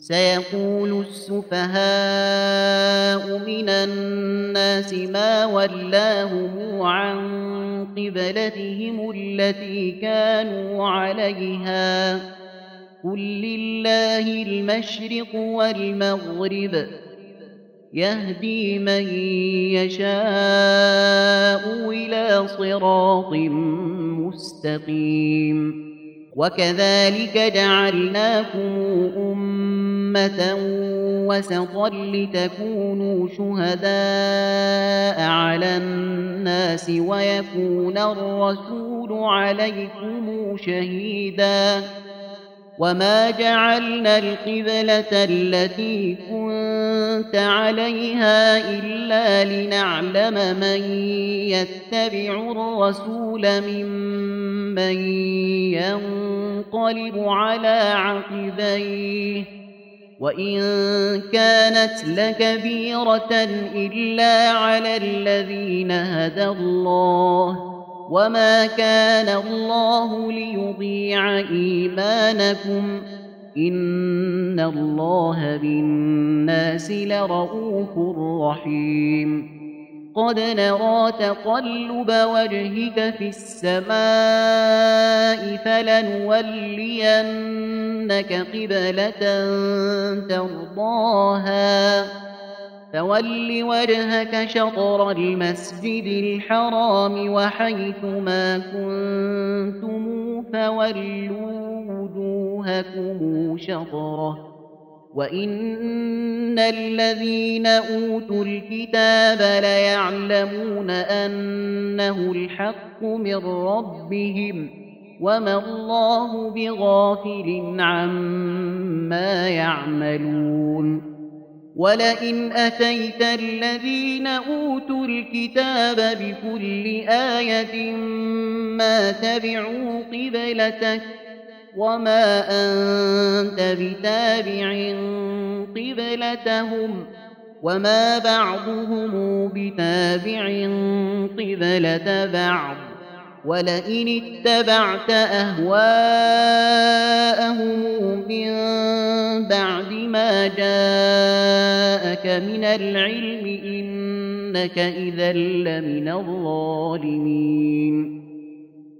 سيقول السفهاء من الناس ما ولاهم عن قبلتهم التي كانوا عليها قل لله المشرق والمغرب يهدي من يشاء إلى صراط مستقيم وكذلك جعلناكم أمة وسطا لتكونوا شهداء على الناس ويكون الرسول عليكم شهيدا وما جعلنا القبلة التي كنت عليها إلا لنعلم من يتبع الرسول ممن ينقلب على عقبيه وإن كانت لكبيرة إلا على الذين هدى الله وما كان الله ليضيع إيمانكم إن الله بالناس لرءوف رحيم قد نرى تقلب وجهك في السماء فلنولينك قبلة ترضاها فول وجهك شطر المسجد الحرام وحيث ما كنتم فولوا وجوهكم شطره وإن الذين أوتوا الكتاب ليعلمون أنه الحق من ربهم وما الله بغافل عما يعملون ولئن أتيت الذين أوتوا الكتاب بكل آية ما تبعوا قبلتك وما أنت بتابع قبلتهم وما بعضهم بتابع قبلة بعض ولئن اتبعت أهواءهم من بعد ما جاءك من العلم إنك إذا لمن الظالمين